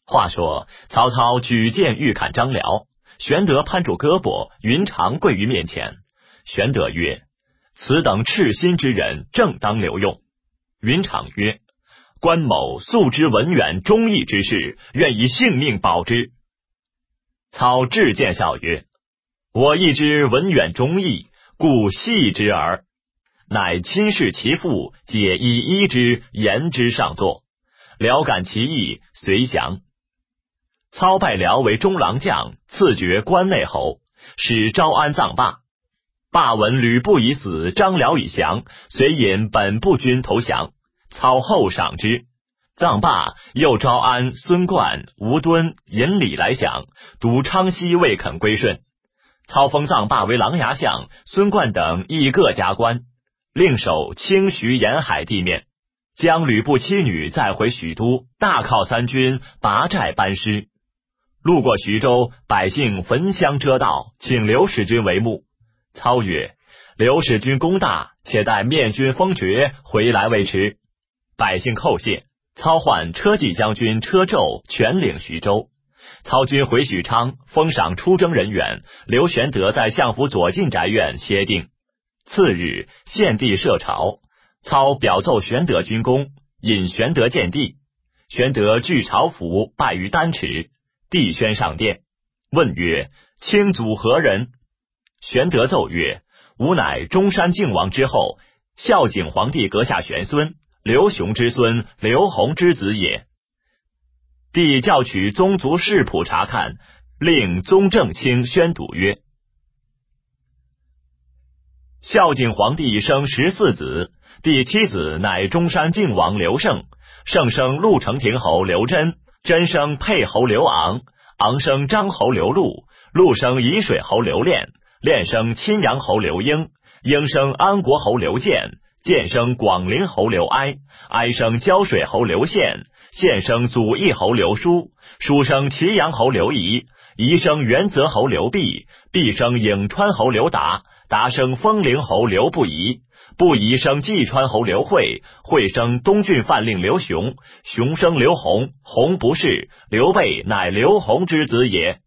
话说曹操举剑欲砍张辽，玄德攀住胳膊，云长跪于面前。玄德曰：此等赤心之人，正当留用。云长曰：关某素知文远忠义之事，愿以性命保之。操至见笑曰：我亦知文远忠义，故戏之耳。乃亲视其父，解以医之，言之上作。辽感其意，随降。操拜辽为中郎将，赐爵关内侯，使招安葬罢。罢闻吕布已死，张辽已降，遂引本部军投降。操后赏之。葬罢，又招安孙贯、吴敦、尹礼来降，独昌西未肯归顺。操封葬罢为琅琊相，孙贯等亦各加官，令守清徐沿海地面，将吕布妻女载回许都，大犒三军，拔寨班师。路过徐州，百姓焚香遮道，请刘使君为幕。操曰：刘使君功大，且待面君封爵，回来未迟。百姓叩谢。操唤车骑将军车胄全领徐州。操军回许昌，封赏出征人员，留玄德在相府左近宅院歇定。次日，献帝设朝，操表奏玄德军功，引玄德见帝。玄德具朝服，拜于丹池。帝宣上殿，问曰：卿祖何人？玄德奏曰：吾乃中山靖王之后，孝景皇帝阁下玄孙，刘雄之孙，刘弘之子也。帝教取宗族世谱查看，令宗正卿宣读曰：孝景皇帝生14子，第7子乃中山靖王刘胜，胜生陆承廷侯刘真，真生沛侯刘昂，昂生张侯刘禄，禄生沂水侯刘练，练生亲阳侯刘英，英生安国侯刘建，建生广陵侯刘哀，哀生胶水侯刘宪，宪生祖义侯刘叔，叔生祁阳侯刘仪，仪生元泽侯刘弼，弼生颍川侯刘达，达生丰陵侯刘不疑，不疑生济川侯刘惠，惠生东郡范令刘雄，雄生刘弘，弘不是，刘备乃刘弘之子也。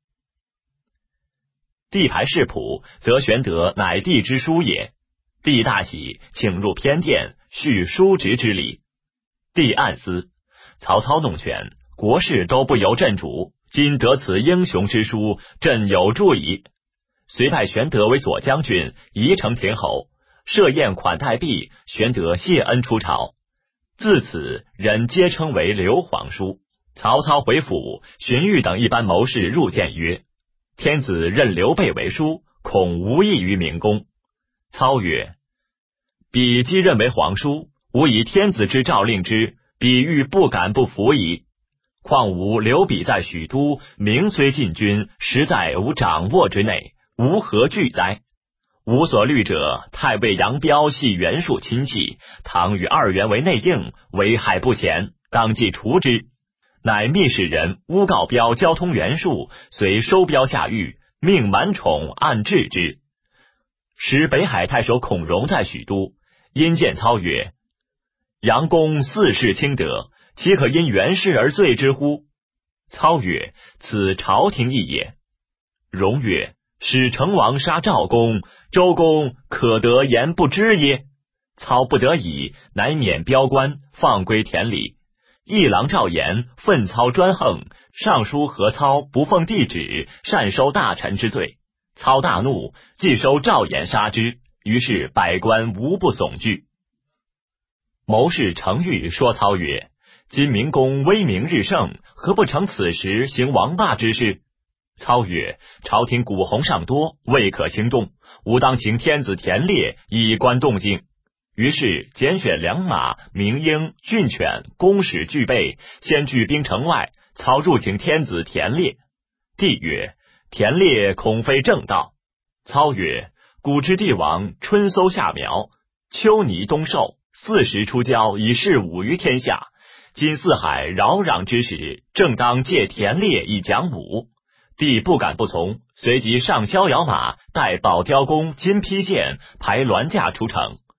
帝排世谱，则玄德乃帝之叔也。帝大喜，请入偏殿，叙叔侄之礼。帝暗思：曹操弄权，国事都不由朕主，今得此英雄之书，朕有助矣。遂拜玄德为左将军，宜城亭侯，设宴款待毕，玄德谢恩出朝。自此人皆称为刘皇叔。曹操回府，荀彧等一般谋士入见曰：天子任刘备为叔，恐无益于明公。操曰：彼既认为皇叔，吾以天子之诏令之，彼欲不敢不服矣。况吾留彼在许都，名虽进军，实在吾掌握之内，吾何惧哉？吾所虑者，太尉杨彪系袁术亲戚，倘与2员为内应，危害不浅，当即除之。乃密使人诬告彪交通袁术，遂收彪下狱，命满宠暗治之。时北海太守孔融在许都，因见操曰：杨公四世清德，岂可因袁氏而罪之乎？操曰：此朝廷议也。融曰：使成王杀赵公，周公可得言不知耶？操不得已，乃免彪官，放归田里。议郎赵延愤操专横，上书何操不奉帝旨，擅收大臣之罪。操大怒，即收赵延杀之，于是百官无不悚惧。谋士程昱说操曰：今明公威名日盛，何不乘此时行王霸之事？操曰：朝廷古洪尚多，未可轻动，吾当行天子田猎，以观动静。于是拣选良马、名鹰、骏犬，弓矢俱备，先聚兵城外。操入请天子田猎。帝曰：田猎恐非正道。操曰：古之帝王，春搜夏苗，秋泥冬狩，4时出郊，以示武于天下。今四海扰攘之时，正当借田猎以讲武。帝不敢不从，随即上逍遥马，带宝雕弓、金披剑，排銮驾出城。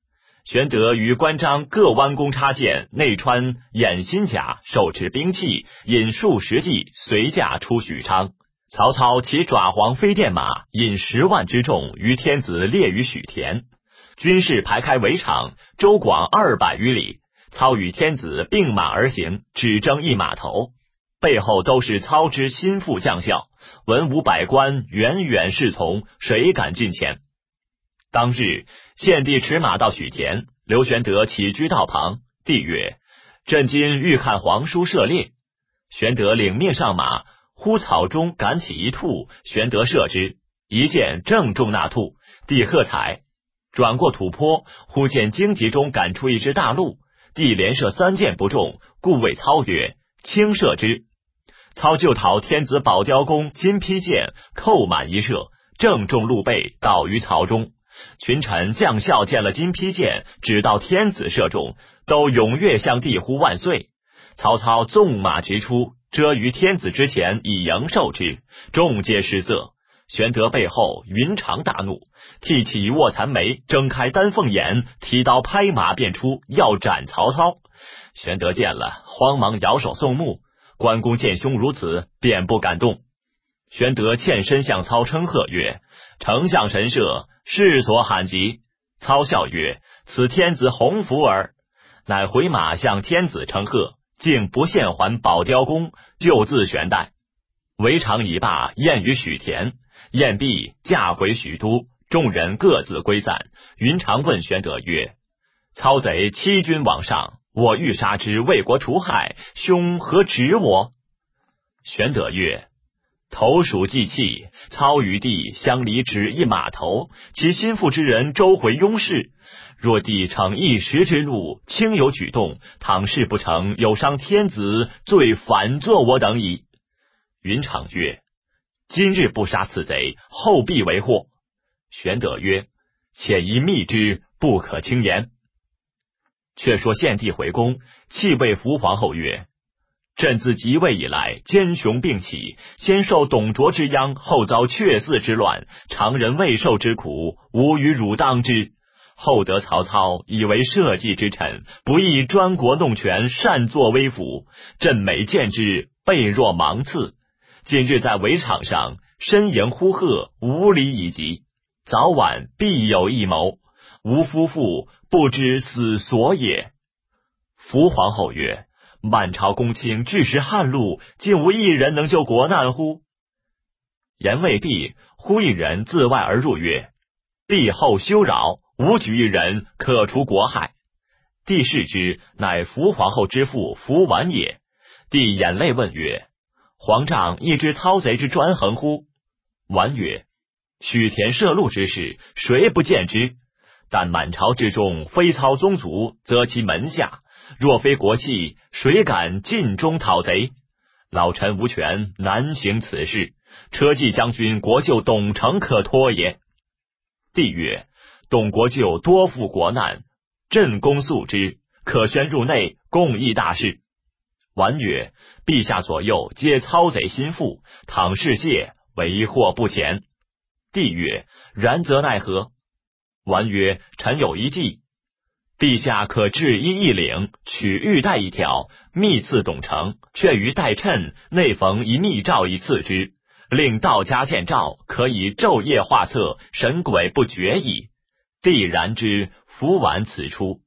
玄德与关张各弯弓插箭，内穿掩心甲，手持兵器，引数十骑随驾出许昌。曹操骑爪黄飞电马，引10万之众于天子列于许田。军士排开围场，周广200余里。操与天子并马而行，只争一马头，背后都是操之心腹将校，文武百官远远侍从，谁敢近前？当日献帝驰马到许田，刘玄德起居道旁，帝曰：朕今欲看皇叔射猎。玄德领命上马，忽草中赶起一兔，玄德射之，一箭正中那兔，帝喝彩。转过土坡，忽见荆棘中赶出一只大鹿，帝连射3箭不中，故谓操曰：轻射之。操就讨天子保雕弓金披箭，扣满一射，正中鹿背，倒于槽中。群臣将校见了金披箭只到天子射中，都踊跃向帝呼万岁。曹操纵马直出，遮于天子之前，以迎受之，众皆失色。玄德背后云长大怒，剃起卧蚕眉，睁开丹凤眼，提刀拍马便出，要斩曹操。玄德见了，慌忙摇手送目。关公见兄如此，便不敢动。玄德欠身向操称贺曰：丞相神射，世所罕及。操笑曰：此天子鸿福耳。乃回马向天子称贺，竟不献还保雕弓，就自玄代。围场已罢，宴于许田。宴毕，驾回许都，众人各自归散。云长问玄德曰：操贼欺君往上，我欲杀之，为国除害，兄何止我？玄德曰：投鼠忌器，操与帝相离只一马头，其心腹之人周回拥事。若帝逞一时之怒，轻有举动，倘事不成，有伤天子，罪反作我等矣。云长曰：今日不杀此贼，后必为祸。玄德曰：且宜密之，不可轻言。却说献帝回宫，泣谓伏皇后曰：朕自即位以来，奸雄并起，先受董卓之殃，后遭阙嗣之乱，常人未受之苦，吾与汝当之。后得曹操以为社稷之臣，不义专国弄权，擅作威服，朕每见之，备若芒刺。今日在围场上，申迎呼喝，无礼以及，早晚必有一谋，吾夫妇不知死所也。伏皇后曰：满朝公卿致使汉禄，竟无一人能救国难乎？言未毕，忽一人自外而入曰：帝后休扰，吾举一人，可除国害。帝视之，乃伏皇后之父伏绾也。帝眼泪问曰：皇丈亦知操贼之专横乎？绾曰：许田射鹿之事，谁不见之？但满朝之中，非操宗族，则其门下；若非国戚，谁敢尽忠讨贼？老臣无权，难行此事。车骑将军国舅董承可托也。帝曰：董国舅多负国难，朕公肃之，可宣入内，共议大事。绾曰：陛下左右皆操贼心腹，倘事泄，为祸不浅。帝曰：然则奈何？绾曰：臣有一计，陛下可制衣一领，取玉带一条，密赐董承，却于带衬内缝一密诏以赐之，令道家见诏，可以昼夜画策，神鬼不绝矣。帝然之，伏绾此出。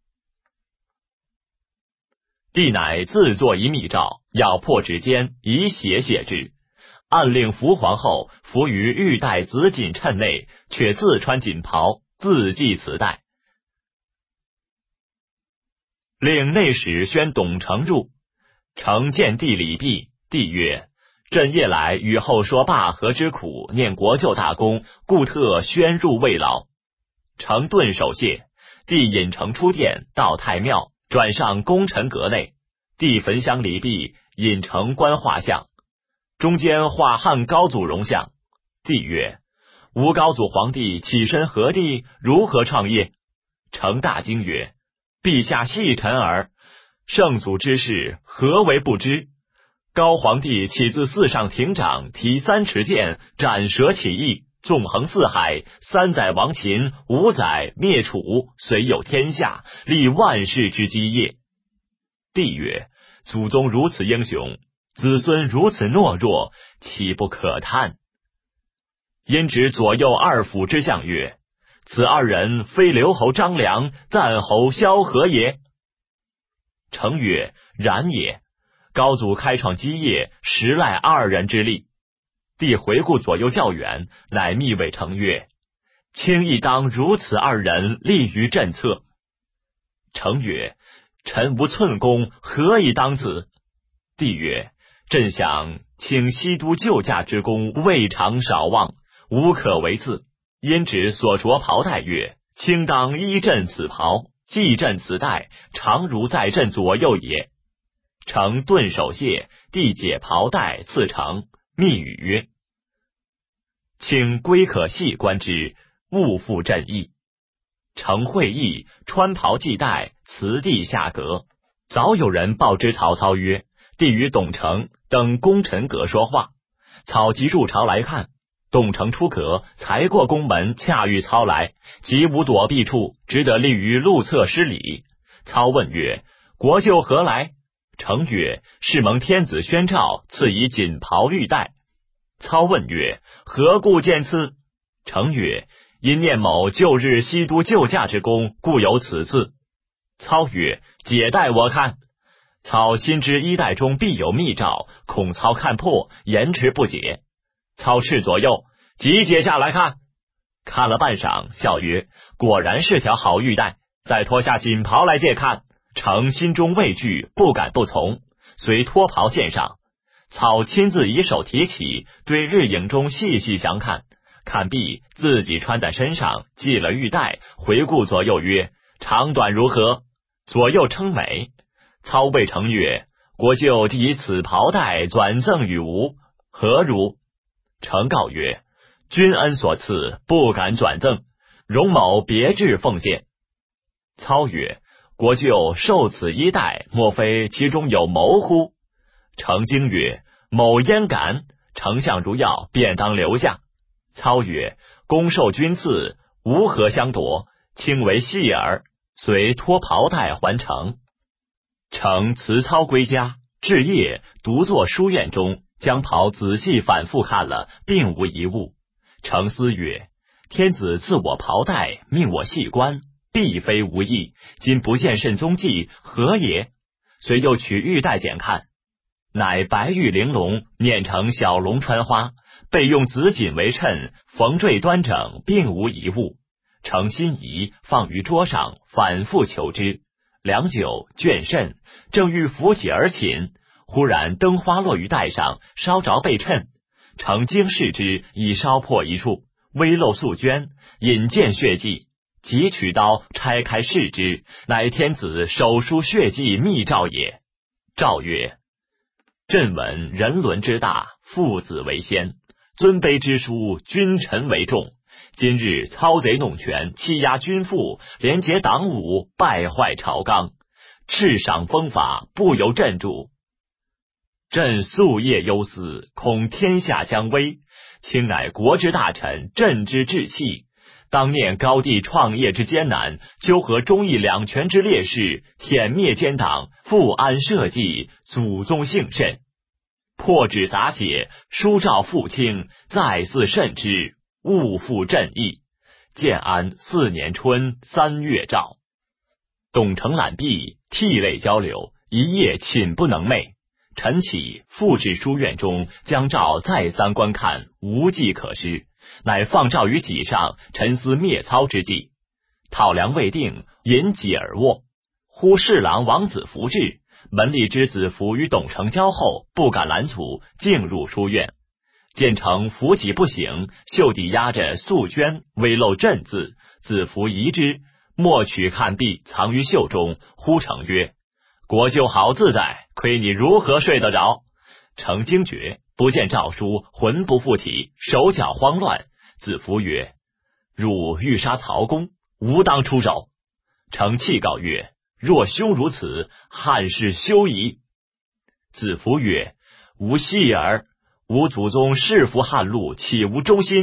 帝乃自作一密诏，咬破指尖，以血写之，暗令伏皇后伏于玉带紫锦衬内，却自穿锦袍，自系此带。令内史宣董承入，承见帝礼毕，帝曰：朕夜来与后说罢河之苦，念国舅大功，故特宣入慰劳。承顿首谢，帝引承出殿，到太庙，转上功臣阁内。帝焚香礼毕，引承观画像，中间画汉高祖容像。帝曰：吾高祖皇帝起身何地，如何创业？承大惊曰：陛下细臣耳，圣祖之事，何为不知？高皇帝岂自寺上庭长，提3尺剑，斩蛇起义， 纵横四海，3载亡秦，5载灭楚，虽有天下，立万世之基业。帝曰：祖宗如此英雄，子孙如此懦弱，岂不可叹？因指左右2辅之相曰：此2人非刘侯张良、赞侯萧何也。成曰：然也。高祖开创基业，实赖2人之力。帝回顾左右较远，乃密谓成曰：卿亦当如此2人立于朕侧。成曰：臣无寸功，何以当此？帝曰：朕想卿西都救驾之功未尝少忘，无可为次。因指所着袍带曰：卿当依朕此袍，系朕此带，常如在朕左右也。成顿首谢，帝解袍带赐成，密语曰：卿归可细观之，勿负朕意。成会意，穿袍系带，辞帝下阁。早有人报知曹操曰：帝与董承等功臣阁说话。操即入朝来看，董承出阁，才过宫门，恰遇操来，即无躲避处，只得立于路侧施礼。操问曰：国舅何来？成曰：是蒙天子宣诏，赐以锦袍玉带。操问曰：何故见赐？成曰：因念某旧日西都救驾之功，故有此赐。操曰：解带我看。操心知衣带中必有密诏，恐操看破，延迟不解。操斥左右，即解下来看。看了半晌，笑曰：果然是条好玉带，再脱下锦袍来借看。成心中畏惧，不敢不从，遂脱袍献上。操亲自以手提起，对日影中细细详看，看毕，自己穿在身上，系了玉带，回顾左右曰：长短如何？左右称美。操谓成曰：国舅即以此袍带转赠与吾，何如？成告曰：君恩所赐，不敢转赠，容某别致奉献。操曰：国舅受此衣带，莫非其中有谋乎？成惊曰：某焉敢？丞相如要，便当留下。操曰：公受君赐，无何相夺，轻为戏耳。遂脱袍带还成。成辞操归家，至夜独坐书院中，将袍仔细反复看了，并无一物。成思曰：天子赐我袍带，命我细观，必非无意，今不见甚踪迹，何也？遂又取玉带检看，乃白玉玲珑，捻成小龙穿花，备用紫锦为衬，缝缀端整，并无一物。成心仪，放于桌上，反复求之。良久，倦甚，正欲扶起而寝，忽然灯花落于带上，烧着被衬。成惊视之，已烧破一处，微露素绢，引见血迹。即取刀拆开视之，乃天子手书血迹密诏也。诏曰：朕闻人伦之大，父子为先，尊卑之殊，君臣为重。今日操贼弄权，欺压君父，连结党伍，败坏朝纲，敕赏风法，不由朕主。朕夙夜忧思，恐天下将危。卿乃国之大臣，朕之志气，当念高帝创业之艰难，纠合忠义两权之烈士，殄灭奸党，复安社稷，祖宗幸甚。破纸洒血，书诏复清，再嗣慎之，勿负朕意。建安4年春3月诏。董承览毕，涕泪交流，一夜寝不能寐。晨起，复至书院中，将诏再三观看，无计可施，乃放诏于己上，沉思灭操之计。讨粮未定，引己而卧。忽侍郎王子服至，门吏知子服与董承交后，不敢拦阻，径入书院。见成扶己不醒，袖底压着素绢，微露朕字，子服疑之，默取看毕，藏于袖中。呼成曰：国舅好自在，亏你如何睡得着？成惊觉，不见诏书，魂不附体，手脚慌乱。子服曰：汝欲杀曹公，吾当出手。成泣告曰：若兄如此，汉室休矣。子服曰：吾戏耳。吾祖宗弑服汉禄，岂无忠心？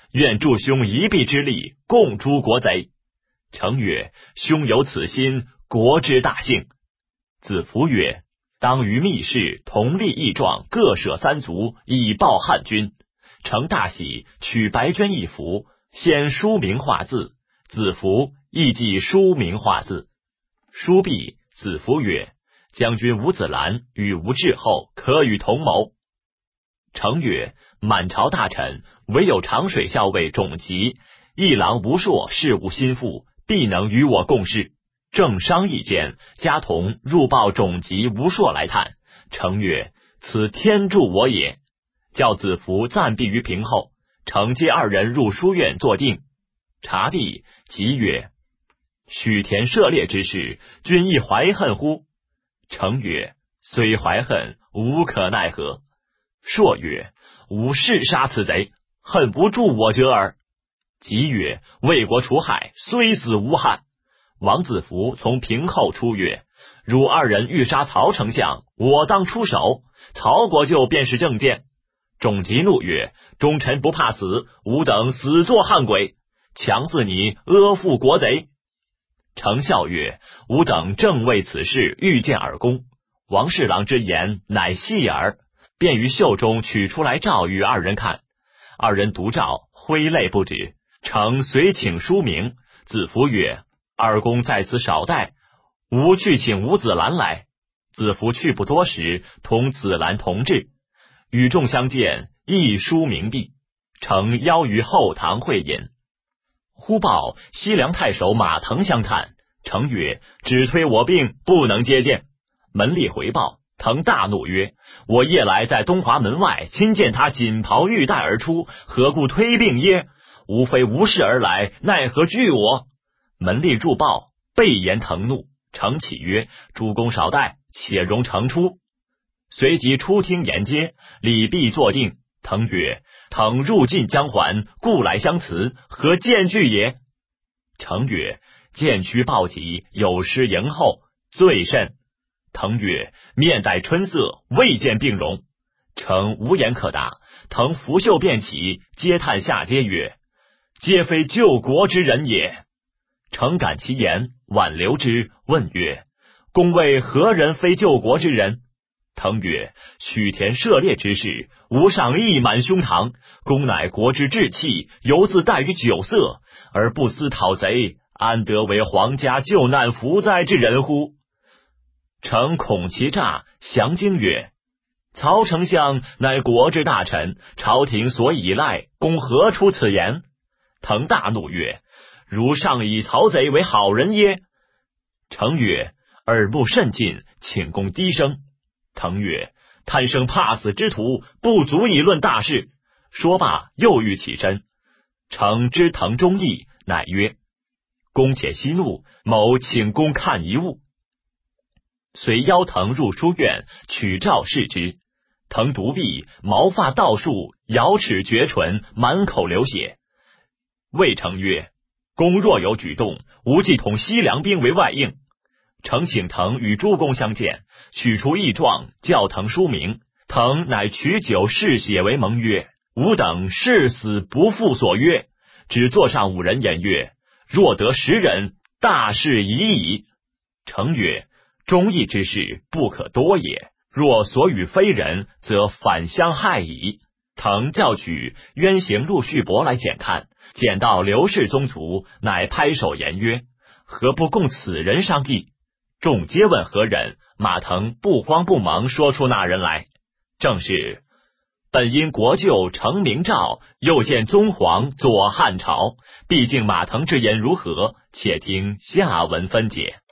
愿助兄一臂之力，共诛国贼。诚曰：兄有此心，国之大幸。子服曰：当于密室，同立义状，各舍3族，以报汉军。诚大喜，取白绢1幅，先书名画字。子服亦即书名画字。书毕，子服曰：将军吴子兰与吴质厚，可与同谋。诚曰：满朝大臣，唯有长水校尉种吉、议郎吴硕事务心腹，必能与我共事。正商议间，家童入报种吉、吴硕来探。诚曰：此天助我也。叫子服暂避于屏后，承接2人入书院坐定。察毕，即曰：许田涉猎之事，君亦怀恨乎？诚曰：虽怀恨，无可奈何。硕曰：吾誓杀此贼，恨不助我者耳。即曰：为国除害，虽死无憾。王子服从屏后出曰：汝2人欲杀曹丞相，我当出手，曹国舅便是正见。种吉怒曰：忠臣不怕死，吾等死作汉鬼，强似你阿附国贼。丞笑曰：吾等正为此事欲见尔公。王侍郎之言乃戏耳，便于袖中取出来诏与2人看。2人读诏，挥泪不止。诚遂请书名。子服曰：二公在此少待，吾去请吴子兰来。子服去不多时，同子兰同至，与众相见，一书名毕。诚邀于后堂会饮。忽报西凉太守马腾相探。诚曰：只推我病，不能接见。门吏回报，腾大怒曰：我夜来在东华门外亲见他锦袍玉带而出，何故推病耶？吾非无事而来，奈何惧我？门吏助报，备言腾怒。诚启曰：主公少待，且容诚出。随即出厅沿接，礼毕坐定。腾曰：腾入晋将还，故来相辞，何见惧也？诚曰：见屈报己，有失迎候，最甚。腾曰：面带春色，未见病容。诚无言可答。腾拂袖便起，嗟叹下阶曰：皆非救国之人也。诚感其言，挽留之，问曰：公谓何人非救国之人？腾曰：许田涉猎之事，吾上溢满胸膛，公乃国之志气，犹自怠于酒色，而不思讨贼，安得为皇家救难扶灾之人乎？诚恐其诈，降惊曰：曹丞相乃国之大臣，朝廷所倚赖，公何出此言？腾大怒曰：如上以曹贼为好人耶？诚曰：耳目甚近，请公低声。腾曰：贪生怕死之徒，不足以论大事。说罢，又欲起身。诚知腾忠义，乃曰：公且息怒，某请公看一物。遂邀腾入书院，取诏视之。腾读毕，毛发倒竖，咬齿绝唇，满口流血。谓诚曰：公若有举动，吾即统西凉兵为外应。诚请腾与诸公相见，取出义状，教腾书名。腾乃取酒嗜血为盟曰：吾等誓死不负所约。只座上5人言曰：若得10人，大事已矣。诚曰：忠义之事，不可多也。若所与非人，则反相害矣。腾教取渊行陆续伯来检看，检到刘氏宗族，乃拍手言曰：何不共此人商议？众皆问何人，马腾不慌不忙说出那人来。正是：本因国舅承明诏，又见宗皇佐汉朝。毕竟马腾之言如何？且听下文分解。